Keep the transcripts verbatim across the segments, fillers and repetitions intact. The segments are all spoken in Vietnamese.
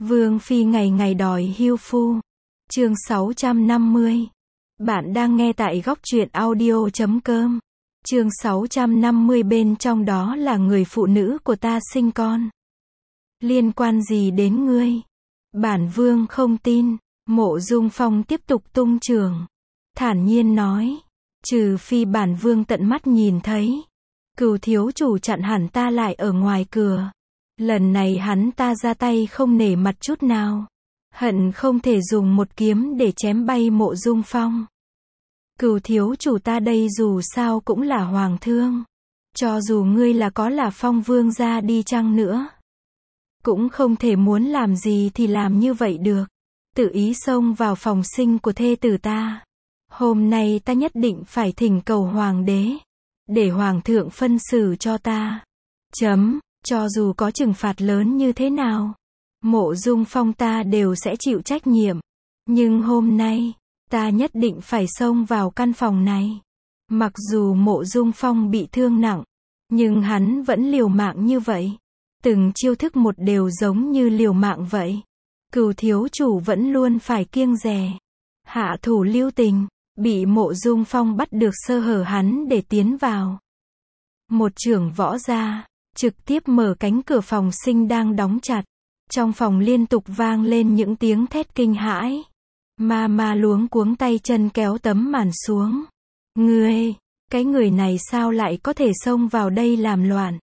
Vương phi ngày ngày đòi hưu phu. Chương sáu trăm năm mươi. Bạn đang nghe tại góc truyện audio chấm com. Chương sáu trăm năm mươi, bên trong đó là người phụ nữ của ta sinh con. Liên quan gì đến ngươi? Bản vương không tin. Mộ Dung Phong tiếp tục tung trường. Thản nhiên nói. Trừ phi bản vương tận mắt nhìn thấy. Cửu thiếu chủ chặn hẳn ta lại ở ngoài cửa. Lần này hắn ta ra tay không nể mặt chút nào. Hận không thể dùng một kiếm để chém bay Mộ Dung Phong. Cửu thiếu chủ ta đây dù sao cũng là hoàng thương. Cho dù ngươi là có là Phong vương gia đi chăng nữa, cũng không thể muốn làm gì thì làm như vậy được. Tự ý xông vào phòng sinh của thê tử ta. Hôm nay ta nhất định phải thỉnh cầu hoàng đế, để hoàng thượng phân xử cho ta. Chấm, cho dù có trừng phạt lớn như thế nào, Mộ Dung Phong ta đều sẽ chịu trách nhiệm. Nhưng hôm nay, ta nhất định phải xông vào căn phòng này. Mặc dù Mộ Dung Phong bị thương nặng, nhưng hắn vẫn liều mạng như vậy. Từng chiêu thức một đều giống như liều mạng vậy. Cửu thiếu chủ vẫn luôn phải kiêng dè, hạ thủ lưu tình. Bị Mộ Dung Phong bắt được sơ hở hắn để tiến vào. Một chưởng võ ra, trực tiếp mở cánh cửa phòng sinh đang đóng chặt. Trong phòng liên tục vang lên những tiếng thét kinh hãi. Ma ma luống cuống tay chân kéo tấm màn xuống. Ngươi, cái người này sao lại có thể xông vào đây làm loạn?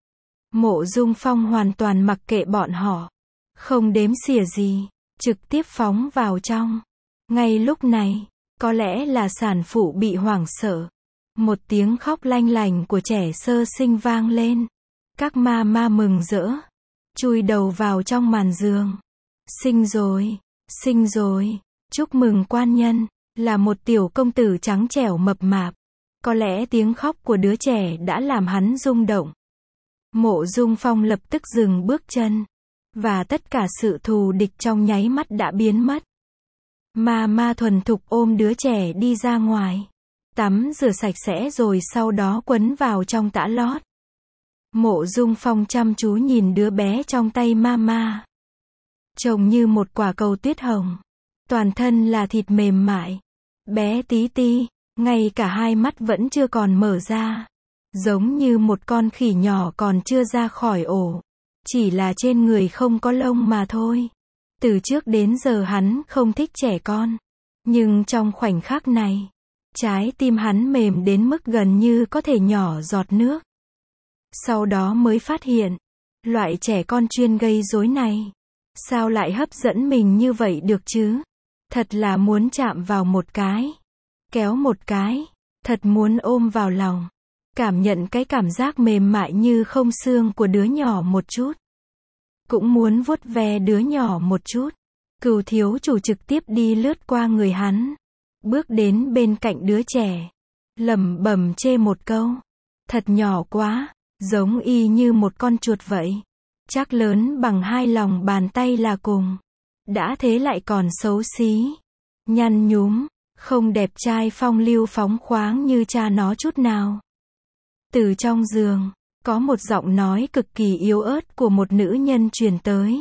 Mộ Dung Phong hoàn toàn mặc kệ bọn họ, không đếm xỉa gì, trực tiếp phóng vào trong. Ngay lúc này, có lẽ là sản phụ bị hoảng sợ, một tiếng khóc lanh lành của trẻ sơ sinh vang lên. Các ma ma mừng rỡ, chui đầu vào trong màn giường. Sinh rồi, sinh rồi, chúc mừng quan nhân, là một tiểu công tử trắng trẻo mập mạp. Có lẽ tiếng khóc của đứa trẻ đã làm hắn rung động. Mộ Dung Phong lập tức dừng bước chân, và tất cả sự thù địch trong nháy mắt đã biến mất. Ma ma thuần thục ôm đứa trẻ đi ra ngoài, tắm rửa sạch sẽ rồi sau đó quấn vào trong tã lót. Mộ Dung Phong chăm chú nhìn đứa bé trong tay ma ma. Trông như một quả cầu tuyết hồng, toàn thân là thịt mềm mại, bé tí ti, ngay cả hai mắt vẫn chưa còn mở ra, giống như một con khỉ nhỏ còn chưa ra khỏi ổ, chỉ là trên người không có lông mà thôi. Từ trước đến giờ hắn không thích trẻ con, nhưng trong khoảnh khắc này, trái tim hắn mềm đến mức gần như có thể nhỏ giọt nước. Sau đó mới phát hiện, loại trẻ con chuyên gây rối này, sao lại hấp dẫn mình như vậy được chứ? Thật là muốn chạm vào một cái, kéo một cái, thật muốn ôm vào lòng, cảm nhận cái cảm giác mềm mại như không xương của đứa nhỏ một chút. Cũng muốn vuốt ve đứa nhỏ một chút. Cửu thiếu chủ trực tiếp đi lướt qua người hắn, bước đến bên cạnh đứa trẻ, lẩm bẩm chê một câu. Thật nhỏ quá, giống y như một con chuột vậy. Chắc lớn bằng hai lòng bàn tay là cùng. Đã thế lại còn xấu xí, nhăn nhúm, không đẹp trai phong lưu phóng khoáng như cha nó chút nào. Từ trong giường, có một giọng nói cực kỳ yếu ớt của một nữ nhân truyền tới.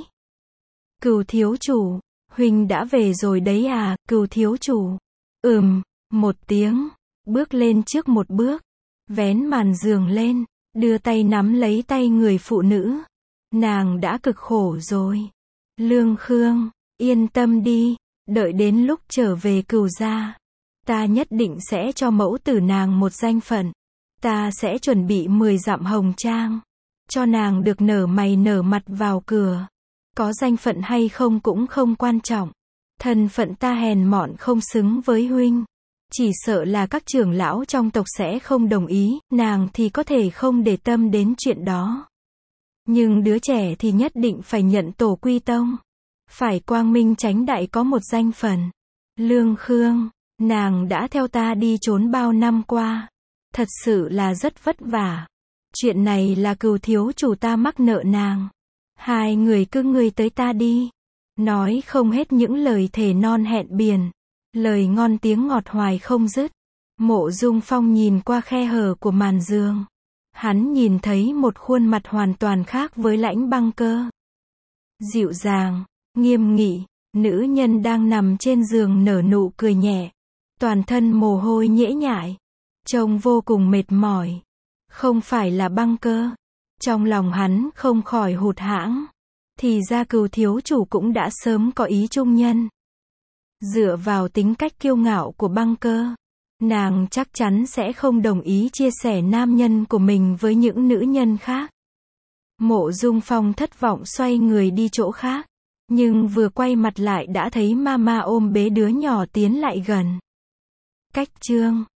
Cửu thiếu chủ, huynh đã về rồi đấy à? Cửu thiếu chủ, ừm, một tiếng, bước lên trước một bước, vén màn giường lên, đưa tay nắm lấy tay người phụ nữ. Nàng đã cực khổ rồi. Lương Khương, yên tâm đi, đợi đến lúc trở về Cửu gia, ta nhất định sẽ cho mẫu tử nàng một danh phận. Ta sẽ chuẩn bị mười dặm hồng trang, cho nàng được nở mày nở mặt vào cửa. Có danh phận hay không cũng không quan trọng. Thân phận ta hèn mọn không xứng với huynh. Chỉ sợ là các trưởng lão trong tộc sẽ không đồng ý, nàng thì có thể không để tâm đến chuyện đó. Nhưng đứa trẻ thì nhất định phải nhận tổ quy tông. Phải quang minh chánh đại có một danh phận. Lương Khương, nàng đã theo ta đi trốn bao năm qua. Thật sự là rất vất vả. Chuyện này là Cửu thiếu chủ ta mắc nợ nàng. Hai người cứ ngươi tới ta đi. Nói không hết những lời thề non hẹn biển. Lời ngon tiếng ngọt hoài không dứt. Mộ Dung Phong nhìn qua khe hở của màn giường. Hắn nhìn thấy một khuôn mặt hoàn toàn khác với Lãnh Băng Cơ. Dịu dàng, Nghiêm nghị, nữ nhân đang nằm trên giường nở nụ cười nhẹ. Toàn thân mồ hôi nhễ nhại. Trông vô cùng mệt mỏi. Không phải là băng cơ. Trong lòng hắn không khỏi hụt hẫng. Thì ra Cừu thiếu chủ cũng đã sớm có ý trung nhân. Dựa vào tính cách kiêu ngạo của băng cơ, nàng chắc chắn sẽ không đồng ý chia sẻ nam nhân của mình với những nữ nhân khác. Mộ Dung Phong thất vọng xoay người đi chỗ khác. Nhưng vừa quay mặt lại đã thấy Mama ôm bế đứa nhỏ tiến lại gần. Cách chương